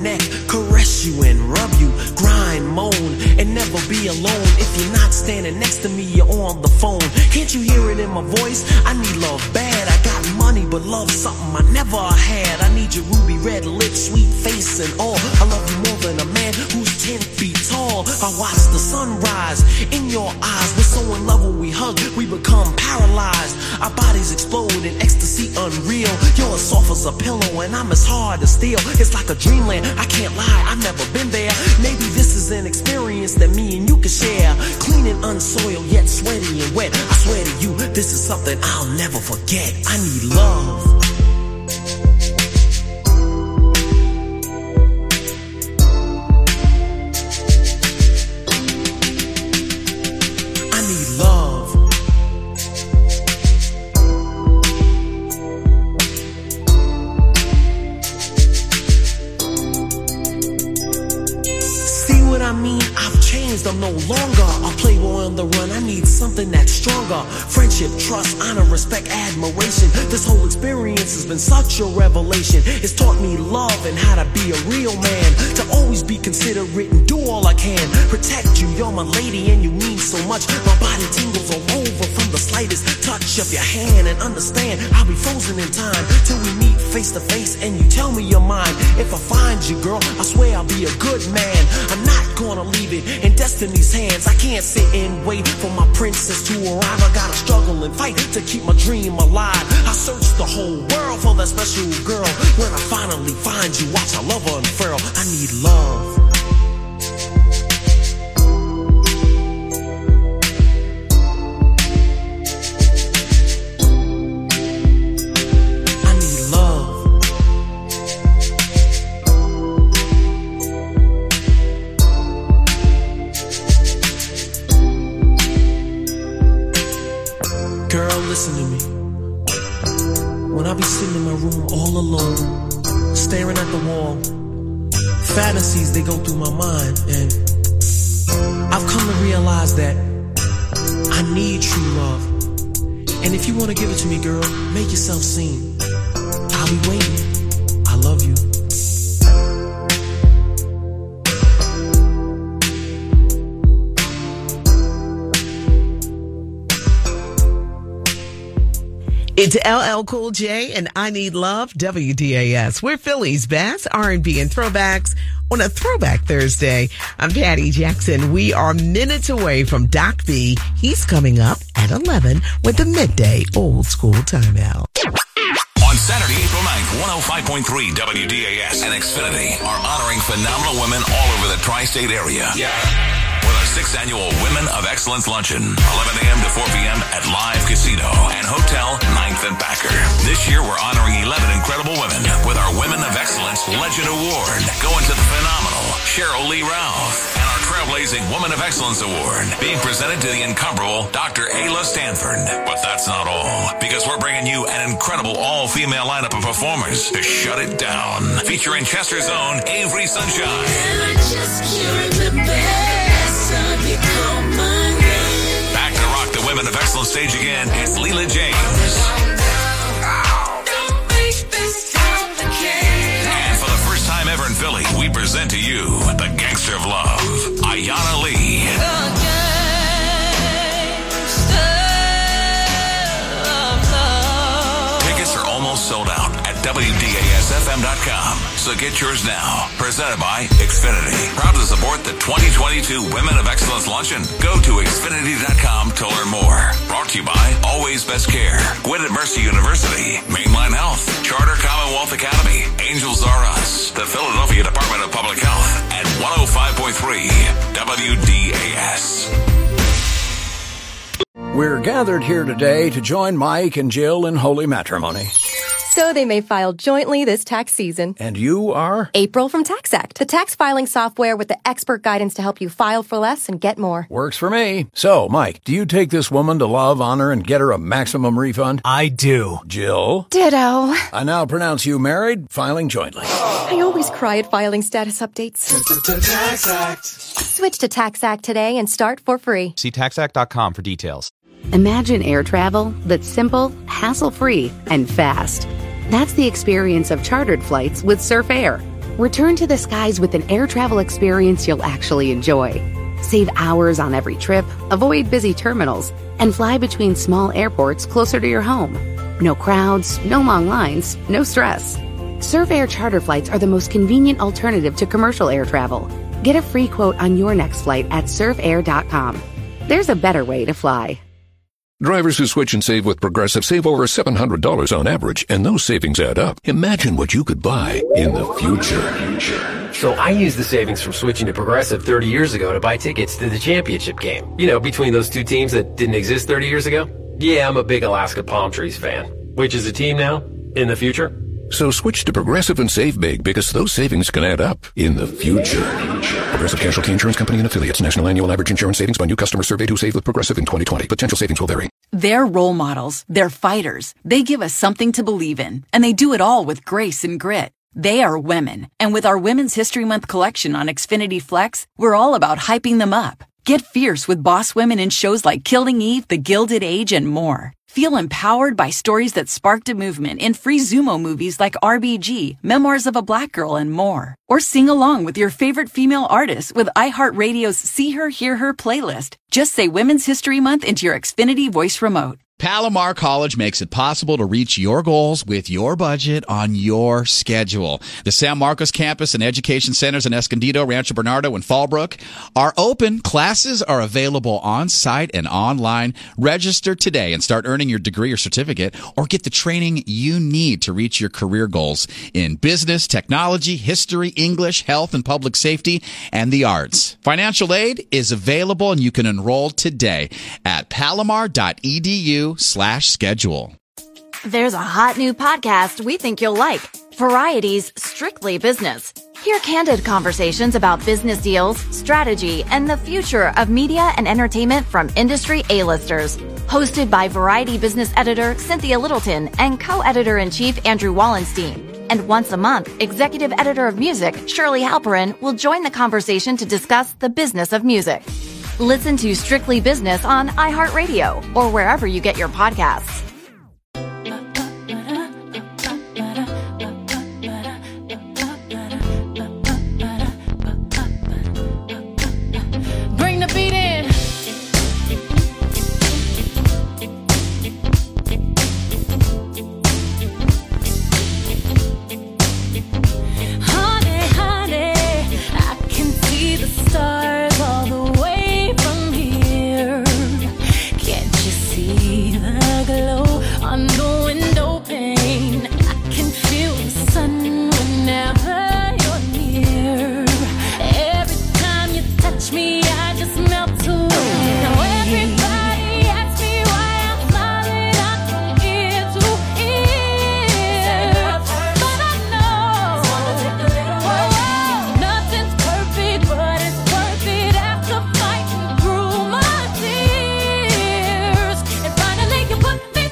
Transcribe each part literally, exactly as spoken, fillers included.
neck, caress you and rub you, grind, moan, and never be alone. If you're not standing next to me, you're on the phone. Can't you hear it in my voice? I need love bad. I got money, but love something I never had. I need your ruby red lips, sweet face and all. I love you more than a man who's ten feet tall. I watch the sunrise in your eyes. We're so in love when we hug, we become paralyzed. Our bodies explode in ecstasy unreal. You're as soft as a pillow and I'm as hard as steel. It's like a dreamland, I can't lie, I've never been there. Maybe this is an experience that me and you can share. Clean and unsoiled, yet sweaty and wet. I swear to you, this is something I'll never forget. I need love. I'm no longer a playboy on the run. I need something that's stronger. Friendship, trust, honor, respect, admiration. This whole experience has been such a revelation. It's taught me love and how to be a real man. To always be considerate and do all I can. Protect you, you're my lady and you mean so much. My body tingles all over from the slightest touch of your hand. And understand, I'll be frozen in time till we meet face to face and you tell me you're mine. If I find you, girl, I swear I'll be a good man. I'm not gonna leave it in destiny's hands. I can't sit and wait for my princess to arrive. I gotta struggle and fight to keep my dream alive. I search the whole world for that special girl. When I finally find you, watch our love unfurl. I need love. Listen to me. When I be sitting in my room all alone, staring at the wall, fantasies, they go through my mind. And I've come to realize that I need true love. And if you want to give it to me, girl, make yourself seen. I'll be waiting. I love you. It's L L Cool J and I Need Love, W D A S. We're Philly's best R and B and throwbacks on a Throwback Thursday. I'm Patty Jackson. We are minutes away from Doc B. He's coming up at eleven with the midday old school timeout. On Saturday, April ninth, one oh five point three W D A S and Xfinity are honoring phenomenal women all over the tri-state area. Yeah. With our sixth annual Women of Excellence Luncheon, eleven a.m. to four p.m. at Live Casino and Hotel ninth and Packer. This year, we're honoring eleven incredible women with our Women of Excellence Legend Award, going to the phenomenal Cheryl Lee Ralph, and our Trailblazing Woman of Excellence Award, being presented to the incomparable Doctor Ayla Stanford. But that's not all, because we're bringing you an incredible all-female lineup of performers to shut it down, featuring Chester's own Avery Sunshine. And I just can't remember. Back to rock the Women of Excellence stage again, it's Leela James. And for the first time ever in Philly, we present to you the Gangster of Love, Ayanna Lee. Tickets are almost sold out at W D A S F M dot com. So get yours now. Presented by Xfinity. Proud to support the twenty twenty-two Women of Excellence Luncheon. Go to Xfinity dot com to learn more. Brought to you by Always Best Care, Gwinnett Mercy University, Mainline Health, Charter Commonwealth Academy, Angels R Us, the Philadelphia Department of Public Health, and one oh five point three W D A S. We're gathered here today to join Mike and Jill in holy matrimony. So they may file jointly this tax season. And you are? April from TaxAct, the tax filing software with the expert guidance to help you file for less and get more. Works for me. So, Mike, do you take this woman to love, honor, and get her a maximum refund? I do. Jill? Ditto. I now pronounce you married, filing jointly. I always cry at filing status updates. TaxAct. Switch to TaxAct today and start for free. See tax act dot com for details. Imagine air travel that's simple, hassle-free, and fast. That's the experience of chartered flights with Surf Air. Return to the skies with an air travel experience you'll actually enjoy. Save hours on every trip, avoid busy terminals, and fly between small airports closer to your home. No crowds, no long lines, no stress. Surf Air charter flights are the most convenient alternative to commercial air travel. Get a free quote on your next flight at surf air dot com. There's a better way to fly. Drivers who switch and save with Progressive save over seven hundred dollars on average, and those savings add up. Imagine what you could buy in the future. So I used the savings from switching to Progressive thirty years ago to buy tickets to the championship game. You know, between those two teams that didn't exist thirty years ago. Yeah, I'm a big Alaska Palm Trees fan. Which is a team now? In the future? So switch to Progressive and save big, because those savings can add up in the future. Progressive Casualty Insurance Company and Affiliates. National annual average insurance savings by new customers surveyed who saved with Progressive in twenty twenty. Potential savings will vary. They're role models. They're fighters. They give us something to believe in. And they do it all with grace and grit. They are women. And with our Women's History Month collection on Xfinity Flex, we're all about hyping them up. Get fierce with boss women in shows like Killing Eve, The Gilded Age, and more. Feel empowered by stories that sparked a movement in free Zumo movies like R B G, Memoirs of a Black Girl, and more. Or sing along with your favorite female artists with iHeartRadio's See Her, Hear Her playlist. Just say Women's History Month into your Xfinity voice remote. Palomar College makes it possible to reach your goals with your budget on your schedule. The San Marcos campus and education centers in Escondido, Rancho Bernardo, and Fallbrook are open. Classes are available on-site and online. Register today and start earning your degree or certificate, or get the training you need to reach your career goals in business, technology, history, English, health and public safety, and the arts. Financial aid is available, and you can enroll today at palomar dot e d u slash schedule. There's a hot new podcast we think you'll like. Variety's Strictly Business. Hear candid conversations about business deals, strategy, and the future of media and entertainment from industry A-listers. Hosted by Variety business editor Cynthia Littleton and co-editor-in-chief Andrew Wallenstein. And once a month, executive editor of music Shirley Halperin will join the conversation to discuss the business of music. Listen to Strictly Business on iHeartRadio or wherever you get your podcasts. Bring the beat in. Honey, honey, I can see the stars all the way. On the window pane, I can feel the sun whenever you're near. Every time you touch me, I just melt away. Now everybody asks me why I'm smiling out from ear to ear, but I know oh, nothing's perfect, but it's worth it after fighting through my tears. And finally you put me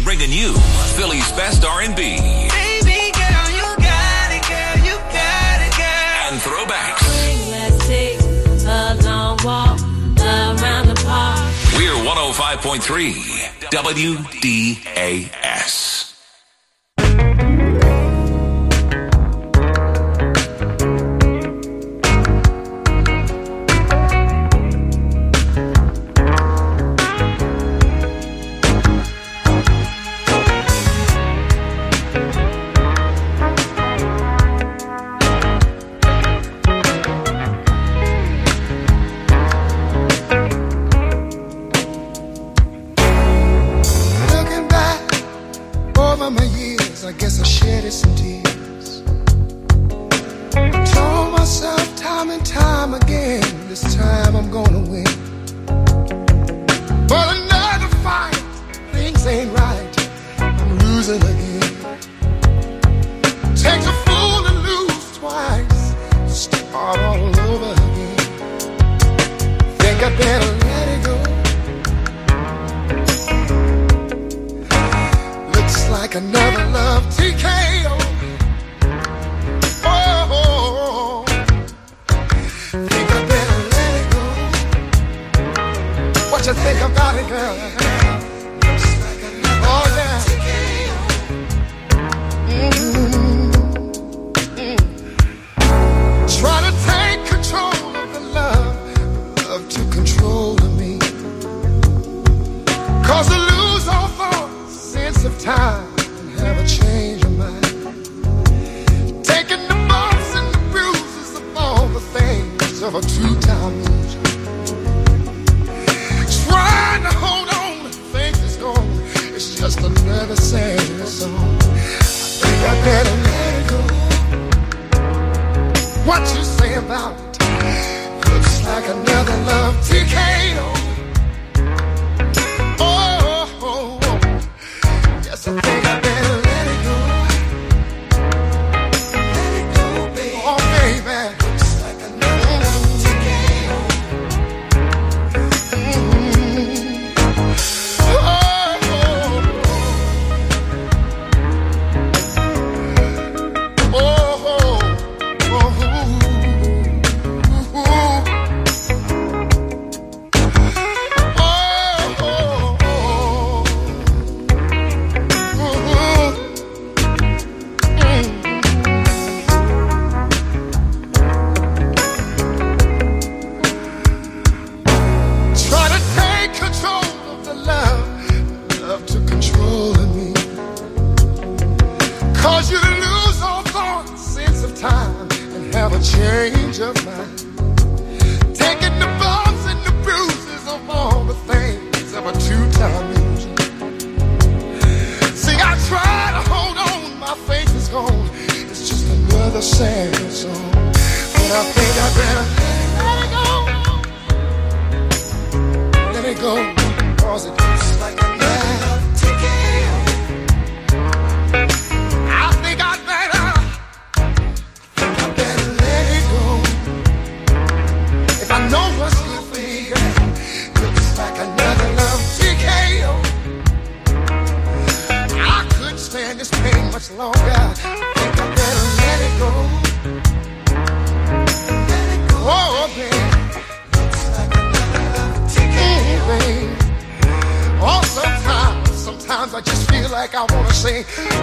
bringing you Philly's best R and B. Baby girl, you got it, girl, you got it, girl. And throwbacks. Let's take a long walk around the park. We're one oh five point three W D A S. I guess I shedded some tears. I told myself time and time again, this time I'm gonna win. But another fight, things ain't right, I'm losing again. Takes a fool to lose twice, to start all over again. Think I better let it go. Like another love T K O. Oh, oh, oh, think I better let it go. What you think about it, girl? Oh, yeah. Mm-hmm. Mm-hmm. Try to take control of the love, love to control of me. Cause I lose all thought, sense of time. Have a change of mind. Taking the bumps and the bruises of all the things of a two-time loser. Trying to hold on to things that's gone. It's just another sad song. I think I better let it go. What you say about it? Looks like another love T K O. Oh, oh, oh. Yes, I think I better. Change of mind. Taking the bumps and the bruises of all the things of a two-time loser. See, I try to hold on, my faith is gone. It's just another sad song. But I think I better let it go. Let it go. Cause it looks like another T K O. I think I'd better I know what's good for me. Looks like another love T K O. I couldn't stand this pain much longer. I think I better let it go. Let it go. Oh, baby. Looks like another love T K O. Mm, baby. Oh, sometimes, sometimes I just feel like I wanna say,